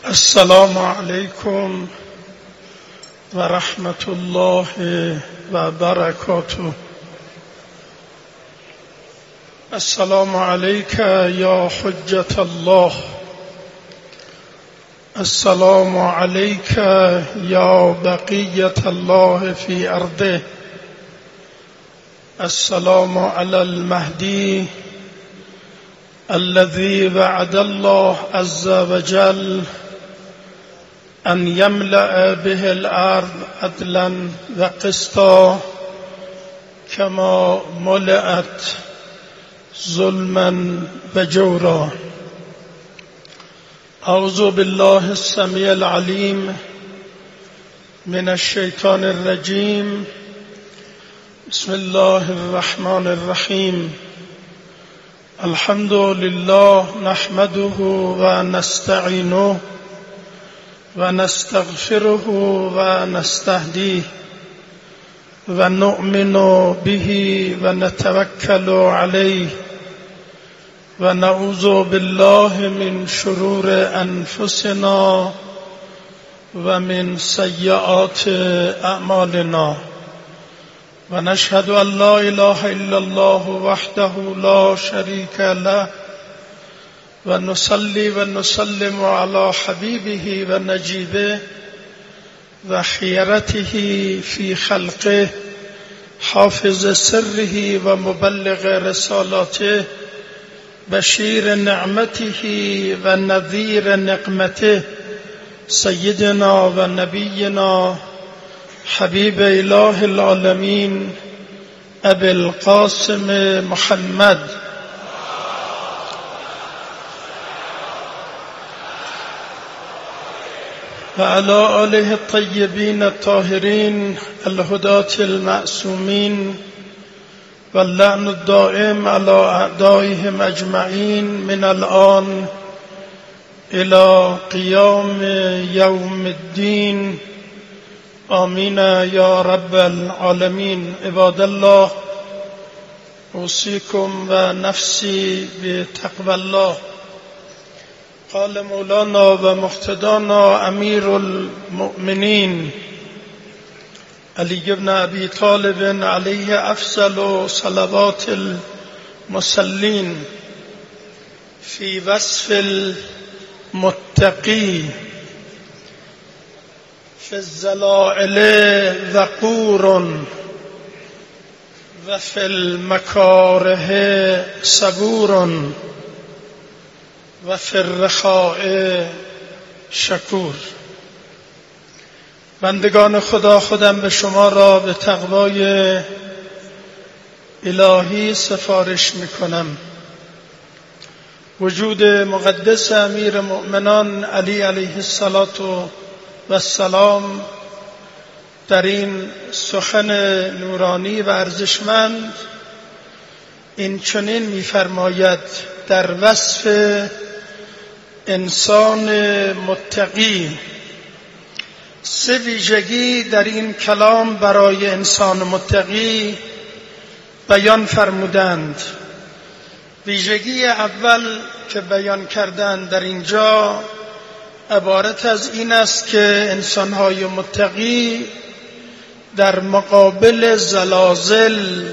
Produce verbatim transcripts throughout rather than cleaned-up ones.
السلام علیکم و رحمت الله و برکاته. السلام علیک یا حجة الله، السلام علیک یا بقیة الله فی ارضه، السلام علی المهدی الذي وعد الله عز وجل أن يملأ به الأرض عدلا وقسطا كما ملئت ظلما وجورا. أعوذ بالله السميع العليم من الشيطان الرجيم. بسم الله الرحمن الرحيم. الحمد لله نحمده ونستعينه ونستغفره ونستهديه ونؤمن به ونتوكل عليه ونعوذ بالله من شرور أنفسنا ومن سيئات أعمالنا، ونشهد أن لا إله إلا الله وحده لا شريك له، ونصلي ونسلم على حبيبه ونجيبه وخيرته في خلقه، حافظ سره ومبلغ رسالاته، بشير نعمته ونذير نقمته، سيدنا ونبينا حبيب إله العالمين أبي القاسم محمد وعلى آله الطيبين الطاهرين الهداة المعصومين، واللعن الدائم على أعدائهم أجمعين من الآن إلى قيام يوم الدين. آمين يا رب العالمين. عباد الله، أوصيكم ونفسي بتقوى الله. قال مولانا ومقتدانا أمير المؤمنين علي بن أبي طالب عليه أفضل صلوات المصلين في وصف المتقي: في الزلائل وقور وفي المكاره صبور وفي الرخاء شکور. بندگان خدا، خودم به شما را به تقوای الهی سفارش میکنم. وجود مقدس امیر مؤمنان علی علیه الصلاة والسلام در این سخن نورانی و ارزشمند این چنین می‌فرماید: در وصف انسان متقی سه ویژگی در این کلام برای انسان متقی بیان فرمودند. ویژگی اول که بیان کردند در اینجا عبارت از این است که انسان‌های متقی در مقابل زلازل،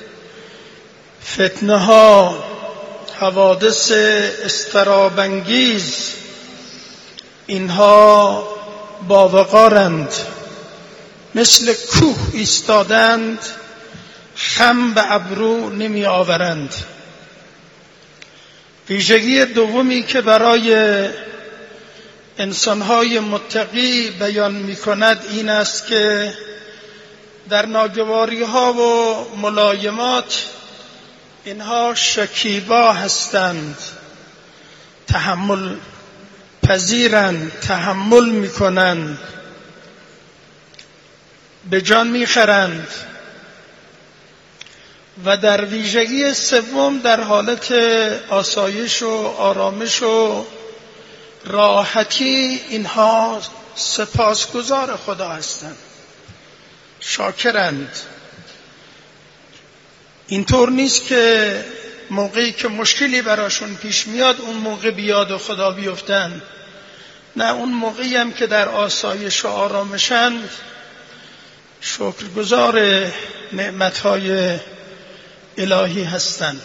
فتنه‌ها، حوادث اضطراب‌انگیز اینها باوقارند، مثل کوه ایستادند، خم به ابرو نمی آورند. ویژگی دومی که برای انسان‌های متقی بیان می‌کند این است که در ناگواری‌ها و ملایمات اینها شکیبا هستند، تحمل پذیرند، تحمل می‌کنند، به جان می‌خرند. و در ویژگی سوم در حالت آسایش و آرامش و راحتی اینها سپاسگزار خدا هستند، شاکرند. اینطور نیست که موقعی که مشکلی براشون پیش میاد اون موقع بیاد و خدا بیفتن، نه اون موقعی هم که در آسایش و آرامشند شکرگزار نعمتهای الهی هستند.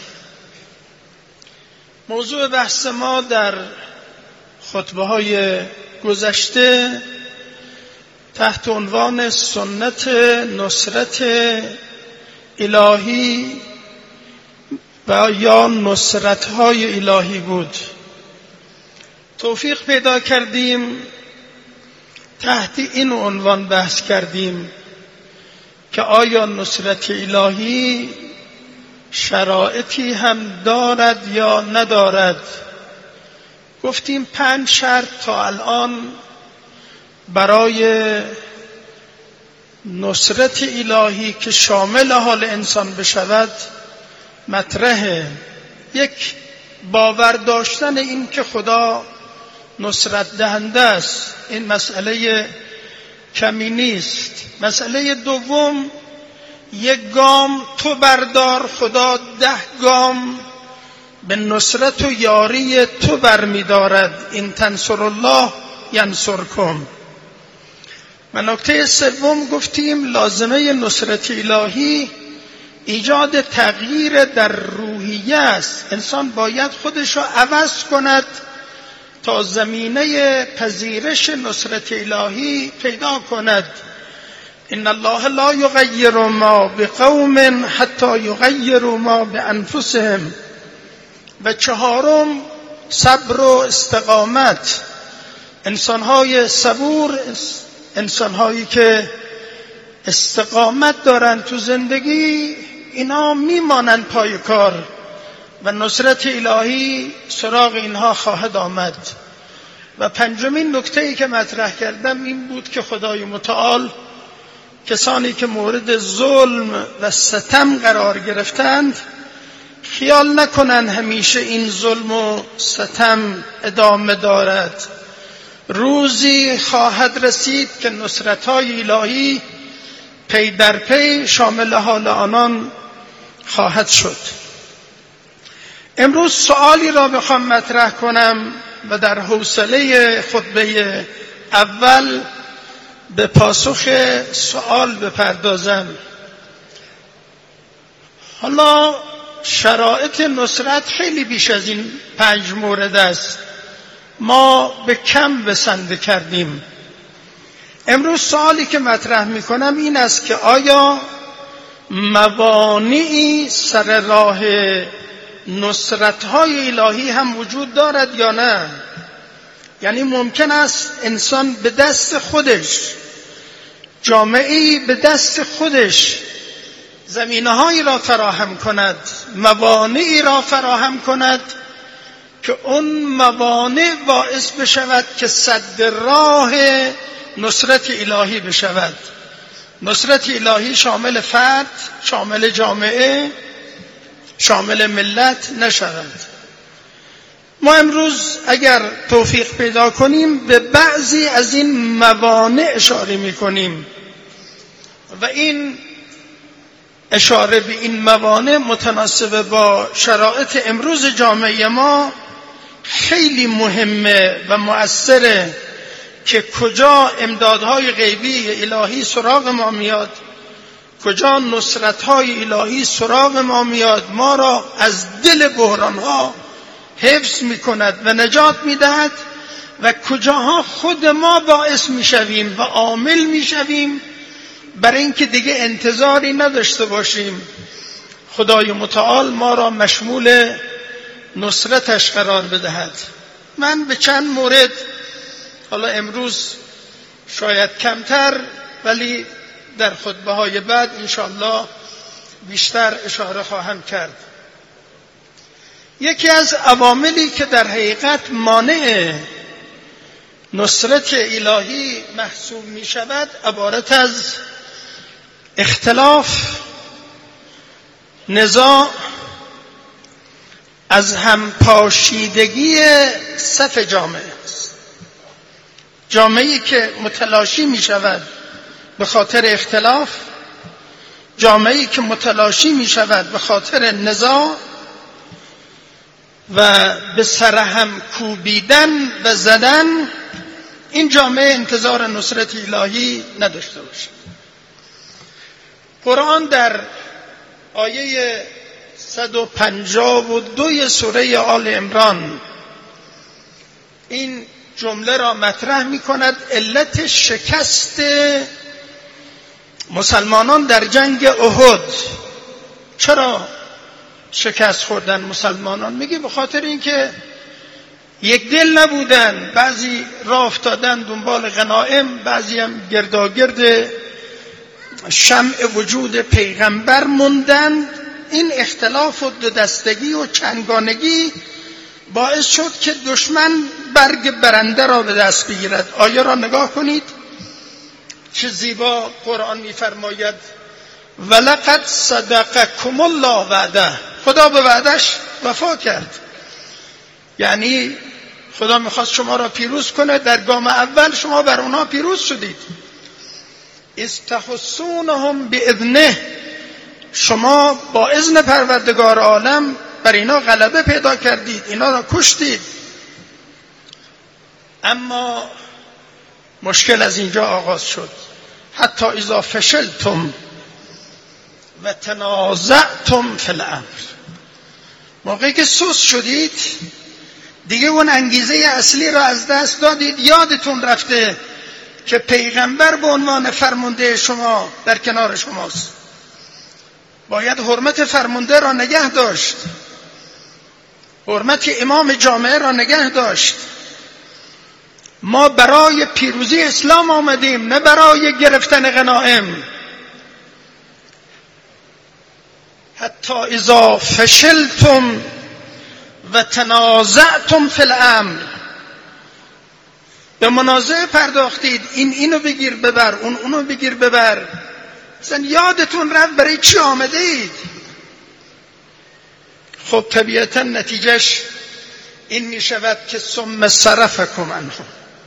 موضوع بحث ما در خطبه های گذشته تحت عنوان سنت نصرت الهی و یا نصرت‌های الهی بود. توفیق پیدا کردیم تحت این عنوان بحث کردیم که آیا نصرت الهی شرایطی هم دارد یا ندارد. گفتیم پنج شرط تا الان برای نصرت الهی که شامل حال انسان بشود مطرحه. یک، باور داشتن این که خدا نصرت دهنده است، این مسئله کمی نیست. مسئله دوم، یک گام تو بردار خدا ده گام به نصرت و یاری تو برمی‌دارد. این تنصر الله ینصرکم. و نکته سوم گفتیم لازمه نصرت الهی ایجاد تغییر در روحیه است. انسان باید خودش را عوض کند تا زمینه پذیرش نصرت الهی پیدا کند. ان الله لا یغیر ما بقوم حتی یغیروا ما بانفسهم. و چهارم، صبر و استقامت. انسان‌های صبور، انسان‌هایی که استقامت دارن تو زندگی، اینا میمانند پای کار و نصرت الهی سراغ اینها خواهد آمد. و پنجمین نکته‌ای که مطرح کردم این بود که خدای متعال کسانی که مورد ظلم و ستم قرار گرفتند خیال نکنن همیشه این ظلم و ستم ادامه دارد. روزی خواهد رسید که نصرت‌های الهی پی در پی شامل حال آنان خواهد شد. امروز سوالی را بخوام مطرح کنم و در حوصله خطبه اول به پاسخ سوال بپردازم. حالا شرایط نصرت خیلی بیش از این پنج مورد است، ما به کم بسنده کردیم. امروز سوالی که مطرح میکنم این است که آیا موانعی سر راه نصرت‌های الهی هم وجود دارد یا نه؟ یعنی ممکن است انسان به دست خودش، جامعه‌ای به دست خودش زمینه‌هایی را فراهم کند، موانعی را فراهم کند که اون موانع باعث بشود که سد راه نصرت الهی بشود. نصرت الهی شامل فرد، شامل جامعه، شامل ملت نشود. ما امروز اگر توفیق پیدا کنیم به بعضی از این موانع اشاره می‌کنیم و این اشاره به این موانع متناسب با شرایط امروز جامعه ما خیلی مهمه و مؤثره که کجا امدادهای غیبی الهی سراغ ما میاد، کجا نصرت‌های الهی سراغ ما میاد، ما را از دل بحران‌ها حفظ می‌کند و نجات می‌دهد و کجاها خود ما باعث می‌شویم و عامل می‌شویم برای اینکه دیگه انتظاری نداشته باشیم خدای متعال ما را مشمول نصرتش قرار بدهد. من به چند مورد حالا امروز شاید کمتر ولی در خطبه های بعد انشاءالله بیشتر اشاره خواهم کرد. یکی از عواملی که در حقیقت مانع نصرت الهی محسوب می شود عبارت از اختلاف، نزاع، از هم پاشیدگی صف جامعه است. جامعه‌ای که متلاشی می شود به خاطر اختلاف، جامعه‌ای که متلاشی می شود به خاطر نزاع و به سرهم کوبیدن و زدن، این جامعه انتظار نصرت الهی نداشته باشد. قرآن در آیه صد و پنجاه و دو سوره آل عمران این جمله را مطرح می کند: علت شکست مسلمانان در جنگ احد. چرا شکست خوردن مسلمانان؟ میگه به خاطر اینکه یک دل نبودن، بعضی راه افتادن دنبال غنایم، بعضی هم گرداگرد شمع وجود پیغمبر موندن. این اختلاف و دو دستگی و چندگانگی باعث شد که دشمن برگ برنده را به دست بگیرد. آیه را نگاه کنید چه زیبا قرآن می‌فرماید: ولقد صدقکم الله وعده. خدا به وعدش وفا کرد. یعنی خدا میخواست شما را پیروز کنه. در گام اول شما بر اونها پیروز شدید. استحسونهم باذنه، شما با اذن پروردگار عالم بر اینا غلبه پیدا کردید، اینا را کشتید. اما مشکل از اینجا آغاز شد: حتی اذا فشلتم و تنازعتم فی الامر. موقعی که سست شدید، دیگه اون انگیزه اصلی را از دست دادید. یادتون رفته که پیغمبر به عنوان فرمانده شما در کنار شماست. باید حرمت فرمانده را نگه داشت، حرمت امام جامعه را نگه داشت. ما برای پیروزی اسلام آمدیم، نه برای گرفتن غنایم. حتی اذا فشلتم و تنازعتم فی الامر، به منازعه پرداختید، این اینو بگیر ببر، اون اونو بگیر ببر. مثلا یادتون رفت برای چی آمده اید. خب طبیعتا نتیجهش این می شود که ثم صرفکم عنهم،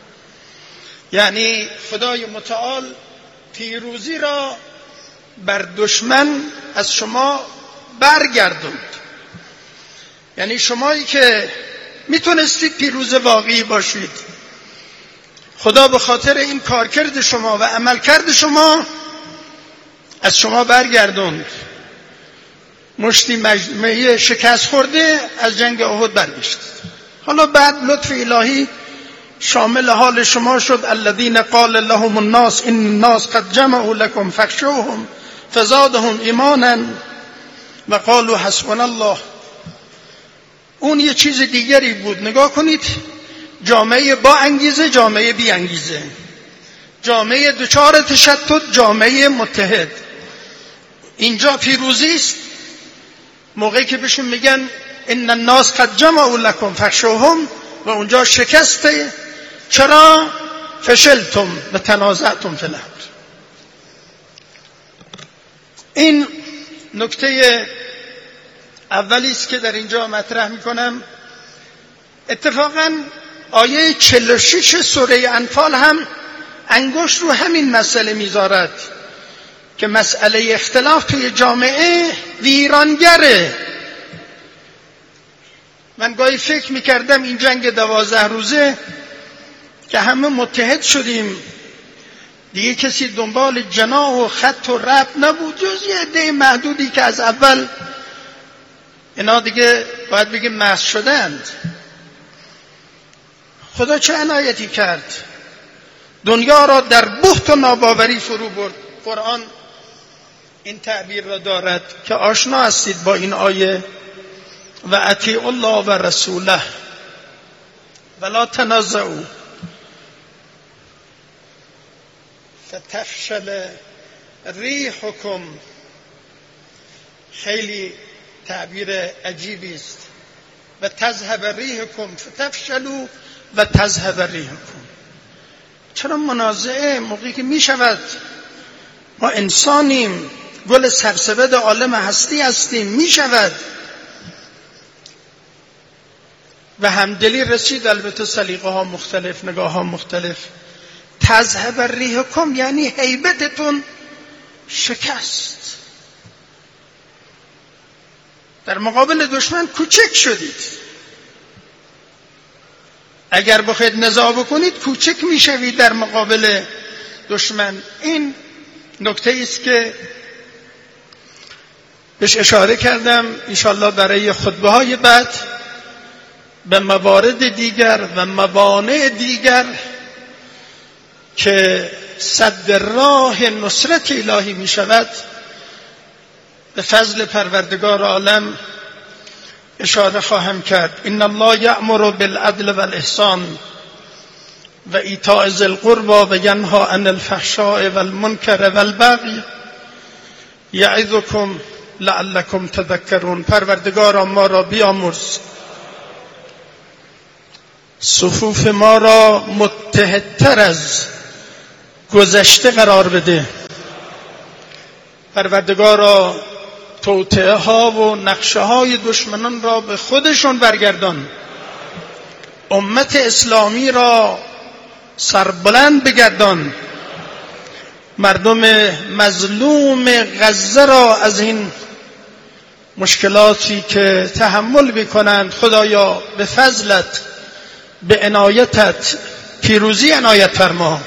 یعنی خدای متعال پیروزی را بر دشمن از شما برگردوند. یعنی شمایی که میتونستید پیروز واقعی باشید، خدا به خاطر این کارکرد شما و عملکرد شما از شما برگردوند. مشتی مجموعه شکست خورده از جنگ احد برگشت. حالا بعد لطف الهی شامل حال شما شد: الذين قال لهم الناس ان الناس قد جمعوا لكم فاخشوهم فزادهم ایمانا و قالوا حسبنا الله. اون یه چیز دیگری بود. نگاه کنید، جامعه با انگیزه، جامعه بی انگیزه، جامعه دچار تشتت، جامعه متحد. اینجا پیروزی است موقعی که بهشون میگن ان الناس قد جمعوا لكم فاخشوهم، و اونجا شکسته. چرا؟ فشلتم و تنازعتم فی الامر. این نکته اولی است که در اینجا مطرح میکنم. اتفاقا آیه چهل و شش سوره انفال هم انگشت رو همین مسئله میذارد که مسئله اختلاف توی جامعه ویرانگره. من گاهی فکر میکردم این جنگ دوازده روزه که همه متحد شدیم، دیگه کسی دنبال جناح و خط و ربط نبود جز یه عده محدودی که از اول اینا دیگه باید بگیم محض شدند. خدا چه عنایتی کرد، دنیا را در بهت و ناباوری فرو برد. قرآن این تعبیر را دارد که آشنا هستید با این آیه: و اطیعوا الله و رسوله ولا تنازعوا فتفشل ریحکم. خیلی تعبیر عجیبی است. و تذهب ریحکم فتفشلوا و تذهب ریحکم. چرا منازعه موقعی که می شود؟ ما انسانیم، گل سرسبد عالم هستی هستیم، می شود. و همدلی رسید، البته سلیقه ها مختلف، نگاه ها مختلف. تذهب ریحکم یعنی هیبتتون شکست، در مقابل دشمن کوچک شدید. اگر بخواید نزاع بکنید کوچک میشوید در مقابل دشمن. این نکته است که بهش اشاره کردم. انشاءالله برای خطبه های بعد به موارد دیگر و موانع دیگر که سد راه نصرت الهی می شود به فضل پروردگار عالم اشاره خواهم کرد. ان الله یأمر بالعدل والاحسان و ایتاء ذی القربى و ینهی عن الفحشاء والمنکر والبغی یعظکم لعلکم تذکرون. پروردگار ما را بیامرز، صفوف ما را متحدتر از گذشته قرار بده. پروردگارا توطئه ها و نقشه های دشمنان را به خودشون برگردان. امت اسلامی را سربلند بگردان. مردم مظلوم غزه را از این مشکلاتی که تحمل میکنند خدایا به فضلت، به عنایتت پیروزی عنایت فرما.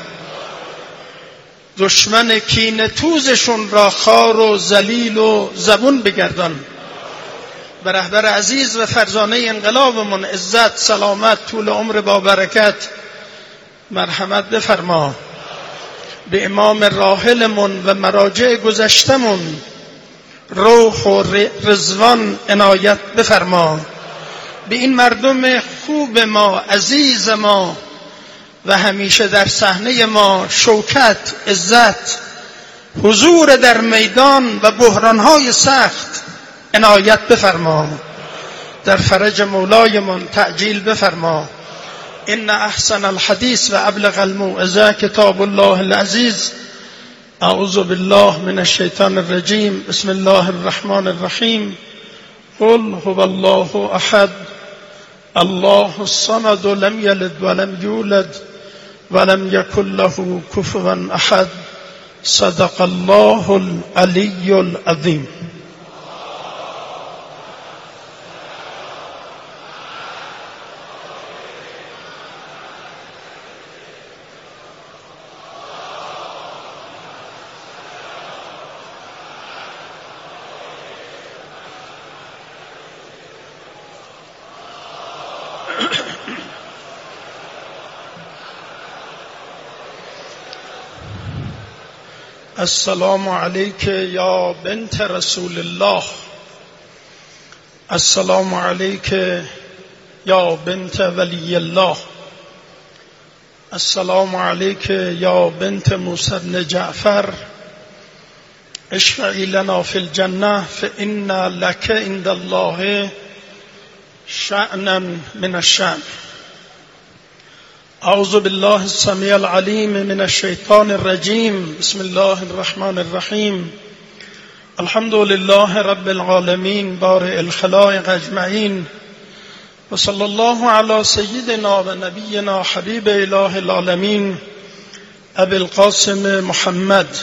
دشمن کینه توزشون را خار و ذلیل و زبون بگردان. به رهبر عزیز و فرزانه انقلابمون عزت، سلامت، طول عمر با برکت مرحمت بفرما. به امام راحلمون و مراجع گذشتمون روح و رضوان عنایت بفرما. به این مردم خوب ما، عزیز ما و همیشه در صحنه ما شوکت، عزت، حضور در میدان و بحرانهای سخت عنایت بفرما. در فرج مولایمان تعجیل بفرما. ان احسن الحدیث و ابلغ الموعظه کتاب الله العزیز. اعوذ بالله من الشیطان الرجیم. بسم الله الرحمن الرحیم. قل هو الله احد الله الصمد لم یلد ولم یولد ولم یکن له کفوا احد. صدق الله العلی العظیم. السلام علیک یا بنت رسول الله. السلام علیک یا بنت ولی الله. السلام علیک یا بنت موسی بن جعفر. اشفعی لنا فی الجنه فإن لک عند الله شأنا من الشأن. اعوذ بالله السمیع العلیم من الشیطان الرجیم. بسم الله الرحمن الرحیم. الحمد لله رب العالمین بارئ الخلائق اجمعین و صلی الله علی سیدنا و نبینا حبیب اله العالمین ابی القاسم محمد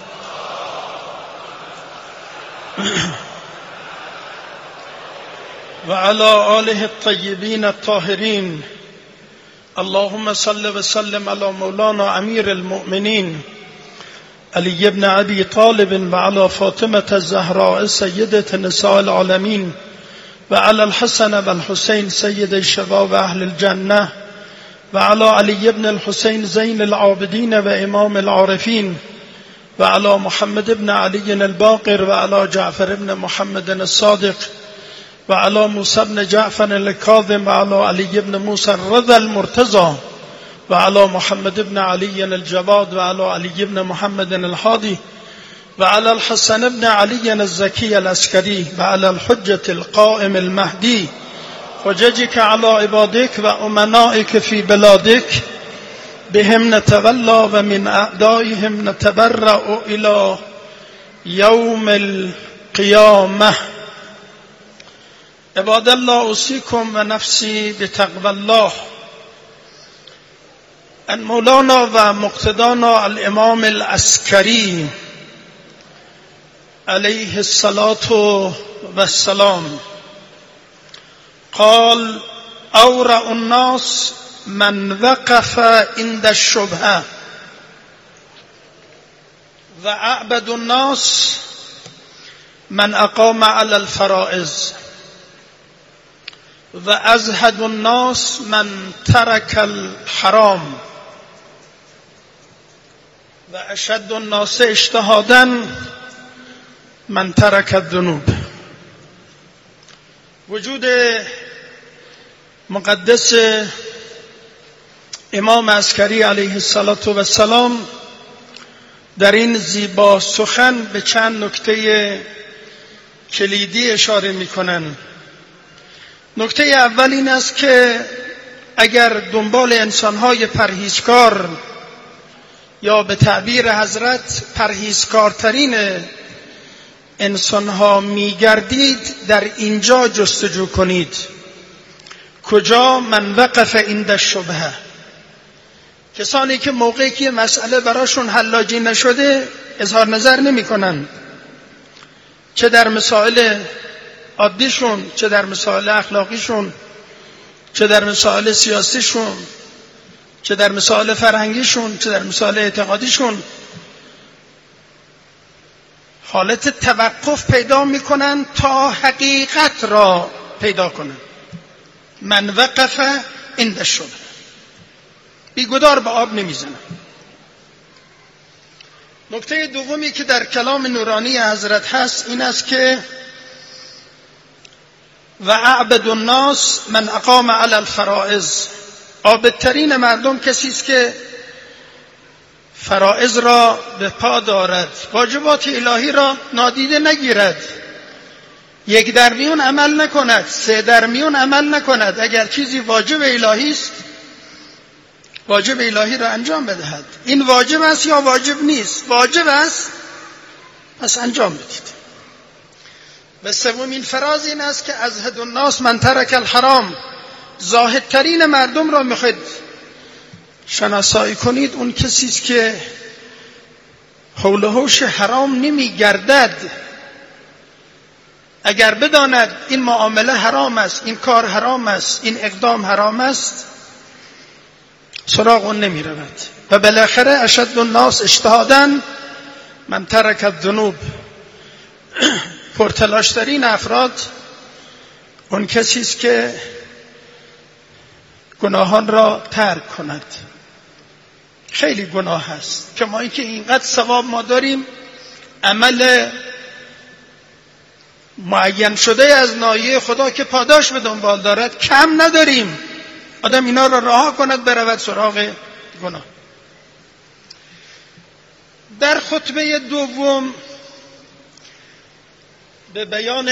و علی آله الطیبین الطاهرین. اللهم صل وسلم على مولانا امیر المؤمنین علی بن ابی طالب و علی فاطمة الزهراء سیدة نساء العالمین و علی الحسن و الحسین سید الشباب اهل الجنه و علی علی بن الحسین زین العابدین و امام العارفین و علی محمد بن علی الباقر و علی جعفر بن محمد الصادق و علی موسی بن جعفر الکاظم و علی علی بن موسی الرضا المرتضى و علی محمد بن علی الجواد و علی علی بن محمد الهادی و علی الحسن بن علی الزکی العسکری و علی الحجة القائم المهدی حججك على عبادك و امنائك في بلادك بهم نتولى و من اعدائهم نتبرأ الى یوم القیامه. عباد الله اوصیکم و نفسی بتقوی الله. ان مولانا و مقتدانا الامام العسکری علیه الصلاة والسلام قال اورع الناس من وقف عند الشبهه و اعبد الناس من اقام علی الفرائض و ازهد الناس من ترک الحرام و اشد الناس اجتهادا من ترک الذنوب. وجود مقدس امام عسکری علیه السلام در این زیبا سخن به چند نکته کلیدی اشاره می‌کنند. نکته اول این است که اگر دنبال انسان‌های پرهیزکار یا به تعبیر حضرت پرهیزکارترین انسان‌ها می‌گردید، در اینجا جستجو کنید. کجا؟ من وقف عند الشبهه. کسانی که موقعی که مسئله براشون حلاجی نشده اظهار نظر نمی‌کنند، چه در مسائل عادیشون، چه در مسائل اخلاقیشون، چه در مسائل سیاسیشون، چه در مسائل فرهنگیشون، چه در مسائل اعتقادیشون، حالت توقف پیدا میکنن تا حقیقت را پیدا کنن. من وقف عند الشبهه، بیگدار به آب نمیزنن. نکته دومی که در کلام نورانی حضرت هست این است که و اعبد الناس من اقام علی الفرائض. عابدترین مردم کسی است که فرائض را به پا دارد، واجبات الهی را نادیده نگیرد، یک در میون عمل نکند، سه در میون عمل نکند. اگر چیزی واجب الهی است، واجب الهی را انجام بدهد. این واجب است یا واجب نیست؟ واجب است، پس انجام بدید. و سومین فراز این است که ازهد الناس من ترک الحرام. زاهدترین مردم را میخواید شناسایی کنید، اون کسی است که حول و حوش حرام نمیگردد. اگر بداند این معامله حرام است، این کار حرام است، این اقدام حرام است، سراغ اون نمی رود. و بالاخره اشد الناس اجتهادا من ترک الذنوب. پرتلاشترین افراد اون کسی است که گناهان را ترک کند. خیلی گناه هست که ما اینکه اینقدر ثواب ما داریم، عمل معین شده از نایه خدا که پاداش به دنبال دارد کم نداریم. آدم اینا را رها کند برود سراغ گناه. در خطبه دوم به بیان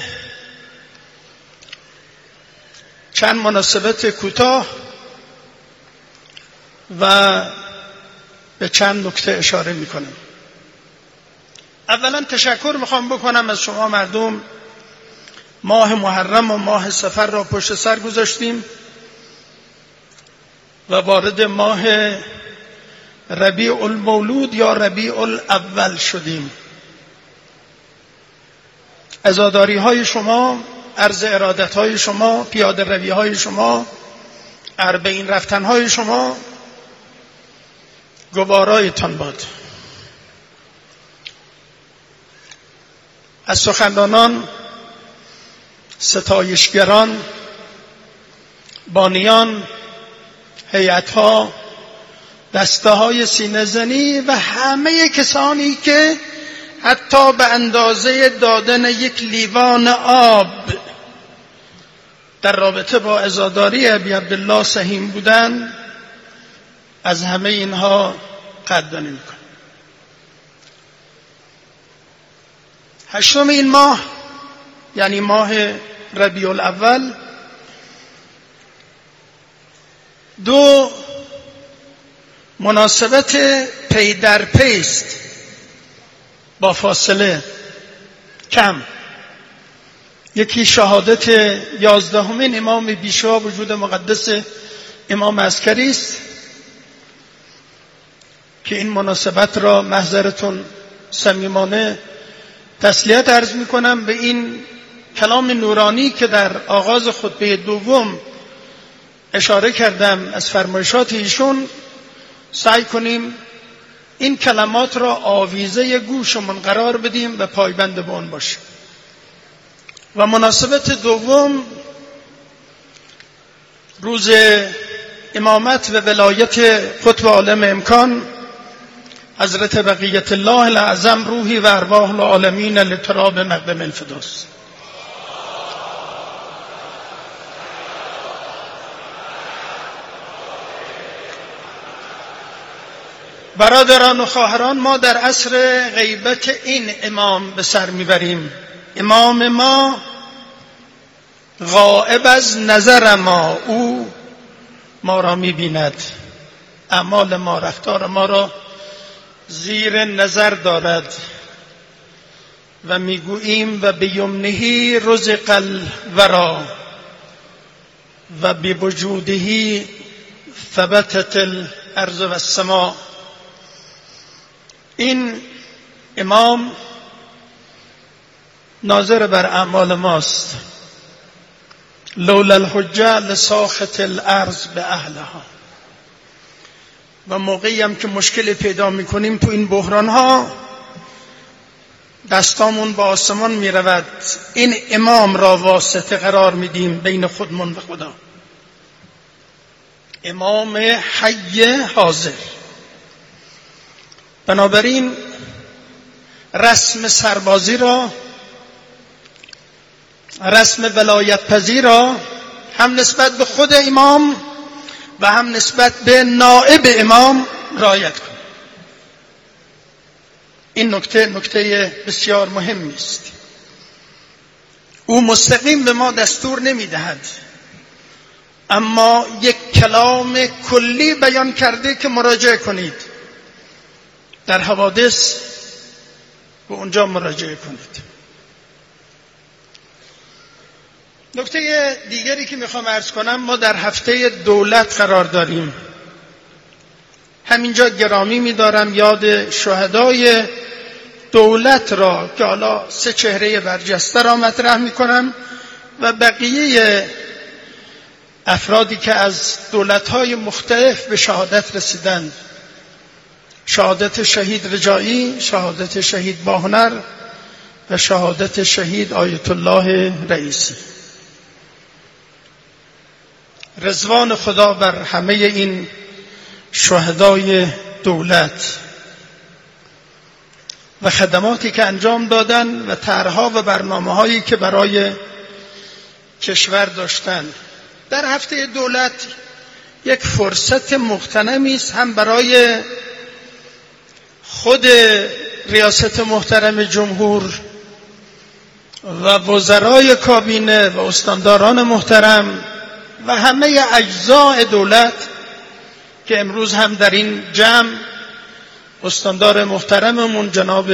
چند مناسبت کوتاه و به چند نکته اشاره میکنم. اولا تشکر میخوام بکنم از شما مردم. ماه محرم و ماه صفر را پشت سر گذاشتیم و وارد ماه ربیع المولود یا ربیع الاول شدیم. عزاداری های شما، عرض ارادت های شما، پیاده روی های شما، اربعین رفتن های شما گوارایتان باد. از سخنرانان، ستایشگران، بانیان، هیئت‌ها، دسته‌های سینه‌زنی و همه کسانی که حتی به اندازه دادن یک لیوان آب در رابطه با عزاداری ابی عبدالله سهیم بودند، از همه اینها قدردانی می‌کنم. هشتم این ماه یعنی ماه ربیع الاول دو مناسبت پی در پی است با فاصله کم. یکی شهادت یازدهمین امام بیشا وجود مقدس امام عسکری است که این مناسبت را محضرتون صمیمانه تسلیت عرض میکنم به این کلام نورانی که در آغاز خطبه دوم اشاره کردم از فرمایشات ایشون، سعی کنیم این کلمات را آویزه گوشمون قرار بدیم و پایبند به اون باشیم. و مناسبت دوم، روز امامت و ولایت قطب عالم امکان حضرت بقیت الله الاعظم روحی و ارواح العالمین لتراب مقدم الفردوس. برادران و خواهران، ما در عصر غیبت این امام به سر میبریم. امام ما غائب از نظر ما، او ما را میبیند، اعمال ما، رفتار ما را زیر نظر دارد و میگوییم و بیمنه رزق الورا و بوجوده ثبتت الارض و السماء. این امام ناظر بر اعمال ماست. لولا الحجه لساخت الارض به اهلها. و موقعی هم که مشکل پیدا میکنیم تو این بحران ها، دستامون با آسمان میرود، این امام را واسطه قرار میدیم بین خودمون و خدا. امام حی حاضر. بنابراین رسم سربازی را، رسم ولایت پذیر را هم نسبت به خود امام و هم نسبت به نائب امام رعایت کنیم. این نکته نکته بسیار مهمی است. او مستقیم به ما دستور نمیدهد، اما یک کلام کلی بیان کرده که مراجعه کنید. در حوادث به اونجا مراجعه کنید. نکته دیگری که میخوام عرض کنم، ما در هفته دولت قرار داریم. همینجا گرامی میدارم یاد شهدای دولت را که حالا سه چهره برجسته را مطرح میکنم و بقیه افرادی که از دولت‌های مختلف به شهادت رسیدند. شهادت شهید رجایی، شهادت شهید باهنر و شهادت شهید آیت الله رئیسی. رضوان خدا بر همه این شهدای دولت و خدماتی که انجام دادن و طرح‌ها و برنامه‌هایی که برای کشور داشتن. در هفته دولت یک فرصت مغتنمی است، هم برای خود ریاست محترم جمهور و وزرای کابینه و استانداران محترم و همه اجزای دولت که امروز هم در این جمع استاندار محترممون جناب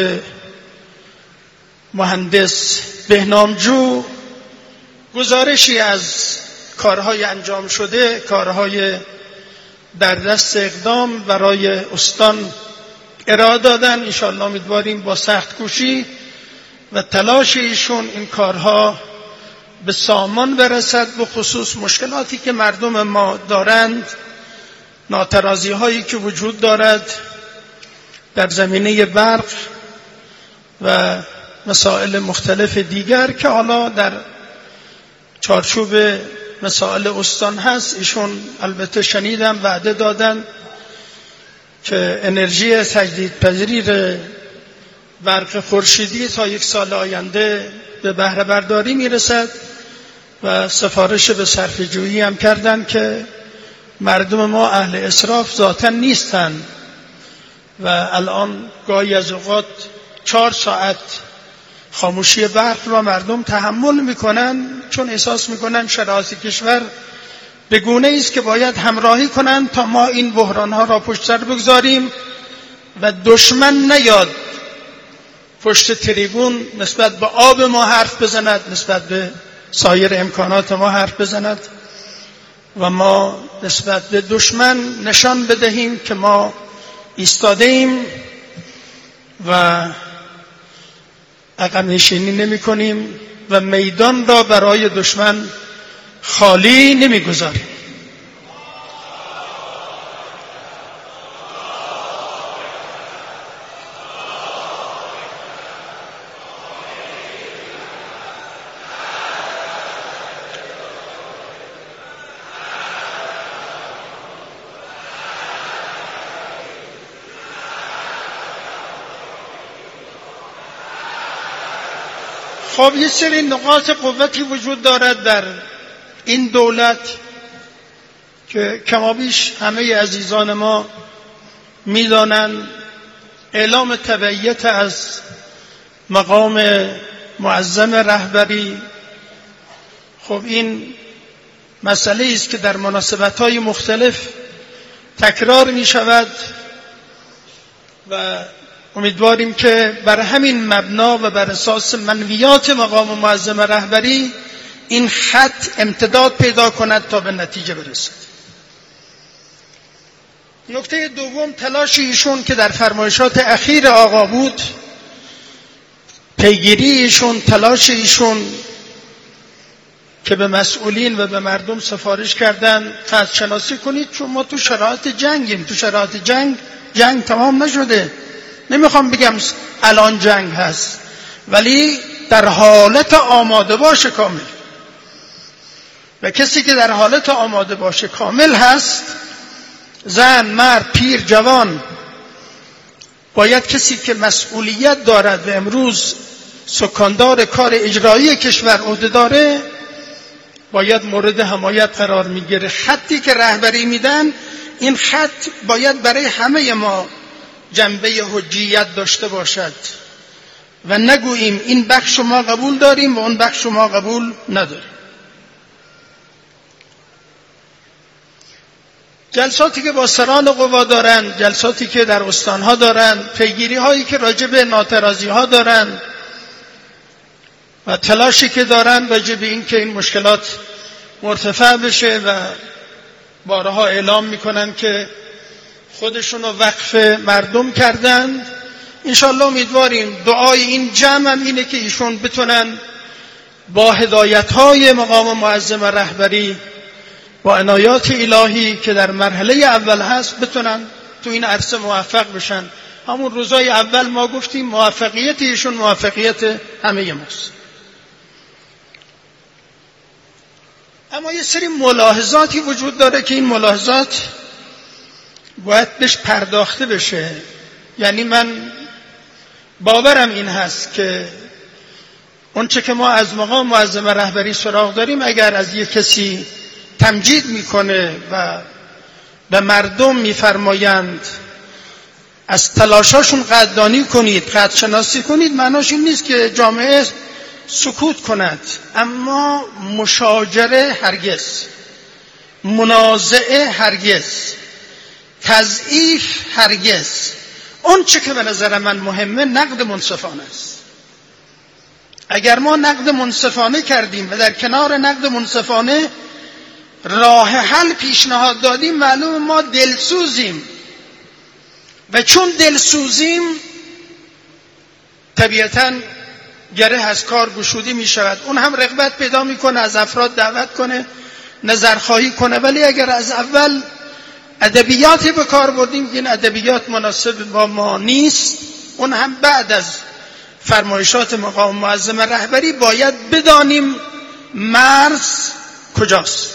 مهندس بهنامجو گزارشی از کارهای انجام شده، کارهای در دست اقدام برای استان ارائه دادن. انشاءالله امیدواریم با سخت کوشی و تلاش ایشون این کارها به سامان برسد. به خصوص مشکلاتی که مردم ما دارند، ناترازی هایی که وجود دارد در زمینه برق و مسائل مختلف دیگر که حالا در چارچوب مسائل استان هست. ایشون البته شنیدم وعده دادن که انرژی تجدیدپذیر برق خورشیدی تا یک سال آینده به بهره برداری میرسد و سفارش به صرفه‌جویی هم کردن که مردم ما اهل اسراف ذاتاً نیستن و الان گاهی از اوقات چهار ساعت خاموشی برق را مردم تحمل میکنن چون احساس میکنن شرایط کشور به گونه است که باید همراهی کنن تا ما این بحرانها را پشت سر بگذاریم و دشمن نیاد پشت تریبون نسبت به آب ما حرف بزند، نسبت به سایر امکانات ما حرف بزند و ما نسبت به دشمن نشان بدهیم که ما ایستاده ایم و عقب نشینی نمی کنیم و میدان را برای دشمن خالی نمی گذاریم. خب یه سری نقاط قوتی وجود دارد در این دولت که کمابیش همه عزیزان ما میدانند. اعلام تبعیت از مقام معظم رهبری، خب این مسئله است که در مناسبت‌های مختلف تکرار می شود و امیدواریم که بر همین مبنا و بر اساس منویات مقام معظم رهبری این خط امتداد پیدا کند تا به نتیجه برسد. نکته دوم، تلاش ایشون که در فرمایشات اخیر آقا بود، پیگیری ایشون، تلاش ایشون که به مسئولین و به مردم سفارش کردن خط شناسی کنید، چون ما تو شرایط جنگیم. تو شرایط جنگ جنگ تمام نشده، نمیخوام بگم الان جنگ هست، ولی در حالت آماده باش کامل. و کسی که در حالت آماده باش کامل هست، زن، مرد، پیر، جوان، باید کسی که مسئولیت دارد و امروز سکاندار کار اجرایی کشور عهده داره، باید مورد حمایت قرار میگیره. خطی که رهبری میدن، این خط باید برای همه ما جنبه حجیت داشته باشد و نگوییم این بخش ما قبول داریم و اون بخش ما قبول نداریم. جلساتی که با سران قوا دارن، جلساتی که در استانها دارن، پیگیری هایی که راجع به ناترازی ها دارن و تلاشی که دارن راجع به این که این مشکلات مرتفع بشه و بارها اعلام میکنن که خودشون رو وقف مردم کردن. انشالله امیدواریم دعای این جمع هم اینه که ایشون بتونن با هدایت های مقام معظم رهبری، با عنایات الهی که در مرحله اول هست، بتونن تو این عرصه موفق بشن. همون روزای اول ما گفتیم موفقیت ایشون موفقیت همه ماست. اما یه سری ملاحظاتی وجود داره که این ملاحظات باید بهش پرداخته بشه. یعنی من باورم این هست که اون چه که ما از مقام معظم رهبری سراغ داریم، اگر از یک کسی تمجید میکنه و به مردم میفرمایند از تلاشاشون قدردانی کنید، قدرشناسی کنید، معناش این نیست که جامعه سکوت کند، اما مشاجره هرگز، منازعه هرگز، تضعیف هرگز. اون چه که به نظر من مهمه نقد منصفانه است. اگر ما نقد منصفانه کردیم و در کنار نقد منصفانه راه حل پیشنهاد دادیم، معلوم ما دلسوزیم و چون دلسوزیم طبیعتاً گره از کار گشودی می شود. اون هم رغبت پیدا می کنه از افراد دعوت کنه، نظرخواهی کنه. ولی اگر از اول ادبیاتی به کار بردیم، این ادبیات مناسب با ما نیست، اون هم بعد از فرمایشات مقام معظم رهبری باید بدانیم مرز کجاست.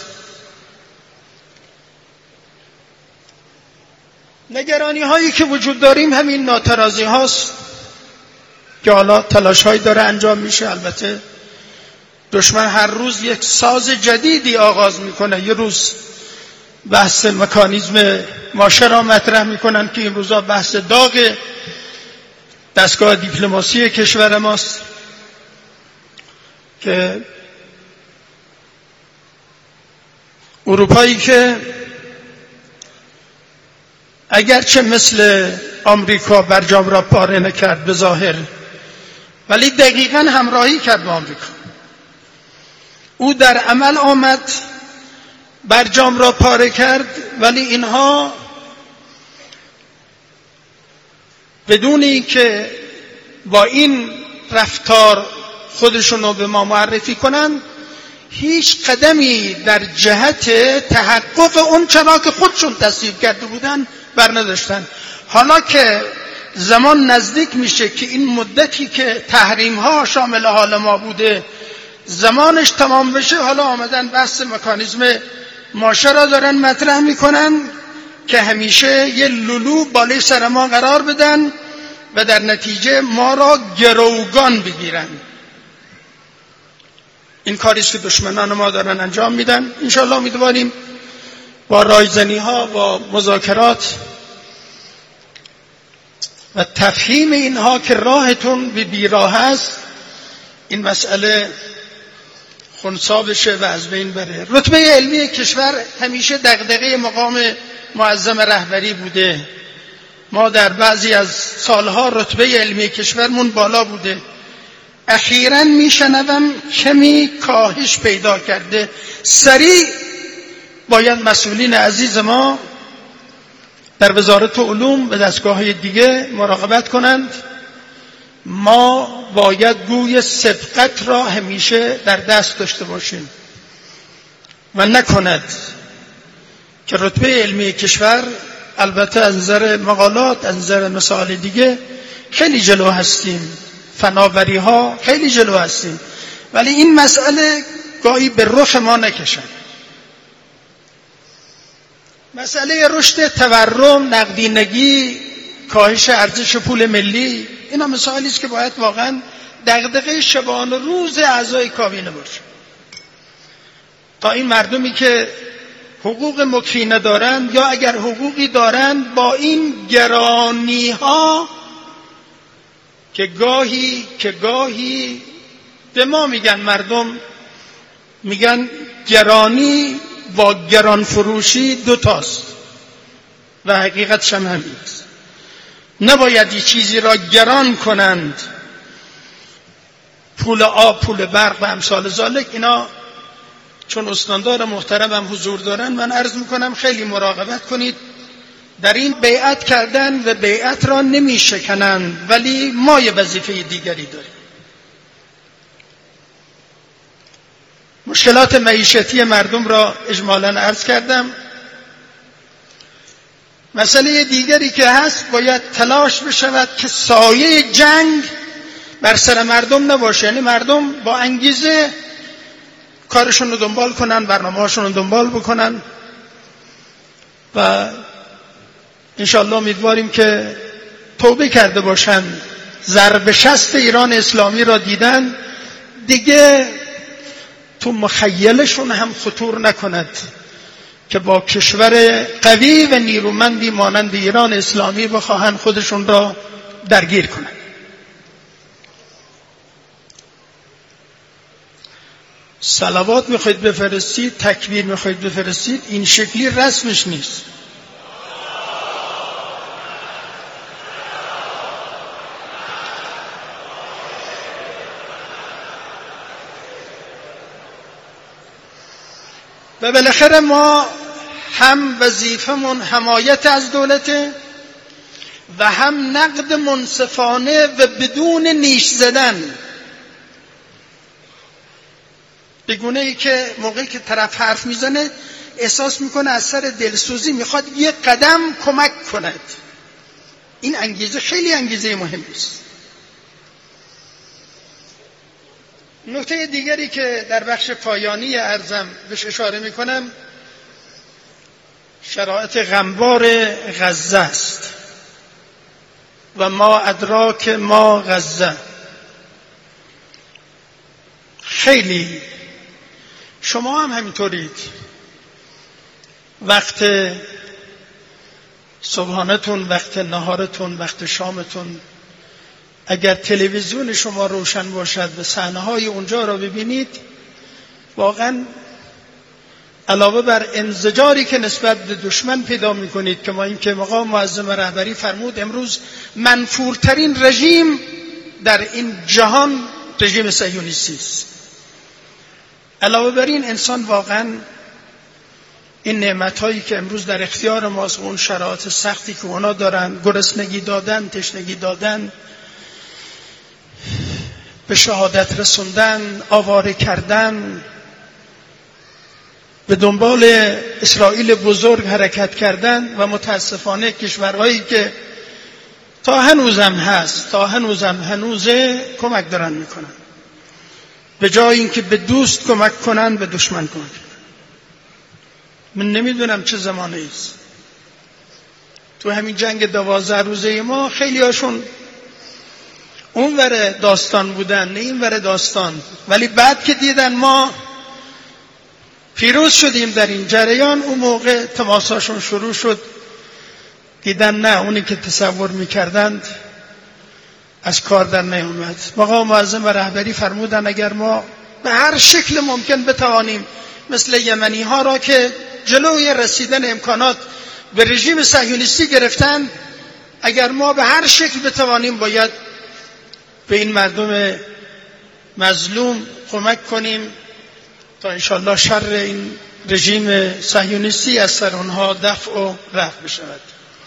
نگرانی هایی که وجود داریم همین ناترازی هاست که حالا تلاش هایی داره انجام میشه. البته دشمن هر روز یک ساز جدیدی آغاز میکنه. یه روز بحث مکانیزم ماشه را مطرح میکنن که این روزا بحث داغ دستگاه دیپلماسی کشور ماست که اروپایی که اگرچه مثل آمریکا برجام را پاره نکرد به ظاهر، ولی دقیقاً همراهی کرد با آمریکا. او در عمل آمد، برجام را پاره کرد، ولی اینها بدون اینکه با این رفتار خودشون رو به ما معرفی کنن، هیچ قدمی در جهت تحقق اون چرا که خودشون تصویب کرده بودن بر نداشتن. حالا که زمان نزدیک میشه که این مدتی که تحریم ها شامل حال ما بوده زمانش تمام بشه، حالا آمدن بحث مکانیزم ماشه را دارن مطرح میکنن که همیشه یه لولو بالای سر ما قرار بدن و در نتیجه ما را گروگان بگیرن. این کاری است که دشمنان ما دارن انجام میدن. انشاءالله امیدواریم با رایزنی ها، با مذاکرات و تفهیم اینها که راهتون به بیراه است، این مسئله خنثی بشه و از بین بره. رتبه علمی کشور همیشه دغدغه مقام معظم رهبری بوده. ما در بعضی از سالها رتبه علمی کشورمون بالا بوده. اخیراً میشنوم کمی کاهش پیدا کرده. سریع باید مسئولین عزیز ما در وزارت علوم و دستگاه‌های دیگه مراقبت کنند. ما باید گوی سبقت را همیشه در دست داشته باشیم و نکند که رتبه علمی کشور، البته از نظر مقالات، از نظر مسائل دیگه خیلی جلو هستیم، فناوری ها خیلی جلو هستیم، ولی این مسئله گاهی به رخ ما نکشن. مسئله رشد تورم، نقدینگی، کاهش ارزش پول ملی، اینا مسائلی است که باید واقعا دغدغه شبانه روز اعضای کابینه باشه تا این مردمی که حقوق مکفی ندارند یا اگر حقوقی دارند با این گرانی ها که گاهی که گاهی به ما میگن، مردم میگن گرانی با گران فروشی دوتاست و حقیقتش هم همین است. نباید یه چیزی را گران کنند، پول آب، پول برق و امثال ذالک. اینا چون استاندار محترمم حضور دارن، من عرض میکنم خیلی مراقبت کنید. در این بیعت کردن و بیعت را نمی شکنند، ولی ما یه وظیفه دیگری داریم. مشکلات معیشتی مردم را اجمالاً عرض کردم. مسئله دیگری که هست، باید تلاش بشود که سایه جنگ بر سر مردم نباشه. یعنی مردم با انگیزه کارشون رو دنبال کنن، برنامه‌هاشون رو دنبال بکنن و انشاءالله امیدواریم که توبه کرده باشن، ضرب شست ایران اسلامی را دیدن، دیگه تو مخیلشون هم خطور نکند که با کشور قوی و نیرومندی مانند ایران اسلامی بخواهند خودشون را درگیر کنند. صلوات میخواید بفرستید، تکبیر میخواید بفرستید، این شکلی رسمش نیست. و بالاخره ما هم وظیفمون حمایت از دولته و هم نقد منصفانه و بدون نیش زدن، بگونه ای که موقعی که طرف حرف میزنه احساس میکنه از سر دلسوزی میخواد یه قدم کمک کند. این انگیزه خیلی انگیزه مهمی است. نکته دیگری که در بخش پایانی عرضم بهش اشاره میکنم، شرایط غمبار غزه است و ما ادراک ما غزه. خیلی شما هم همینطورید، وقت صبحانتون، وقت نهارتون، وقت شامتون، اگر تلویزیون شما روشن باشد و صحنه‌های اونجا را ببینید، واقعا علاوه بر انزجاری که نسبت به دشمن پیدا می‌کنید که ما این که مقام معظم رهبری فرمود امروز منفورترین رژیم در این جهان رژیم صهیونیستی است، علاوه بر این انسان واقعا این نعمت‌هایی که امروز در اختیار ماست، اون شرایط سختی که اونا دارن، گرسنگی دادن، تشنگی دادن، به شهادت رسوندن، آواره کردن، به دنبال اسرائیل بزرگ حرکت کردن و متاسفانه کشورهایی که تا هنوزم هست، تا هنوزم هنوزه کمک دارن میکنن، به جای اینکه به دوست کمک کنن به دشمن کمک کنن. من نمیدونم چه زمانه است. تو همین جنگ دوازده روزه ما خیلی هاشون اون ور داستان بودن نه این ور داستان. ولی بعد که دیدن ما پیروز شدیم در این جریان، اون موقع تماساشون شروع شد، دیدن نه اونی که تصور میکردند از کار در نیامد. مقام معظم و رهبری فرمودن اگر ما به هر شکل ممکن بتوانیم مثل یمنی ها را که جلوی رسیدن امکانات به رژیم صهیونیستی گرفتن، اگر ما به هر شکل بتوانیم باید به این مردم مظلوم کمک کنیم تا انشاءالله شر این رژیم صهیونیستی از سر آنها دفع و رفع بشود.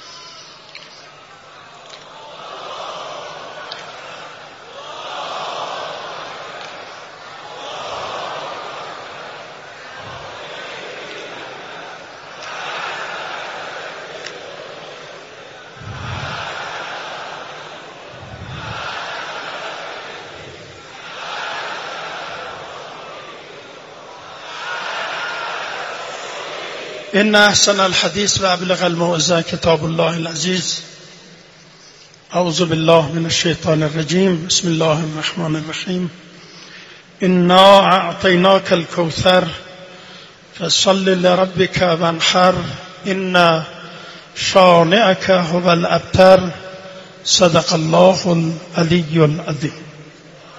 إن أحسن الحديث وأبلغ الموعظة كتاب الله العزيز. أعوذ بالله من الشيطان الرجيم. بسم الله الرحمن الرحيم. إنا أعطيناك الكوثر فصل لربك وانحر إن شانئك هو الأبتر. صدق الله العلي العظيم.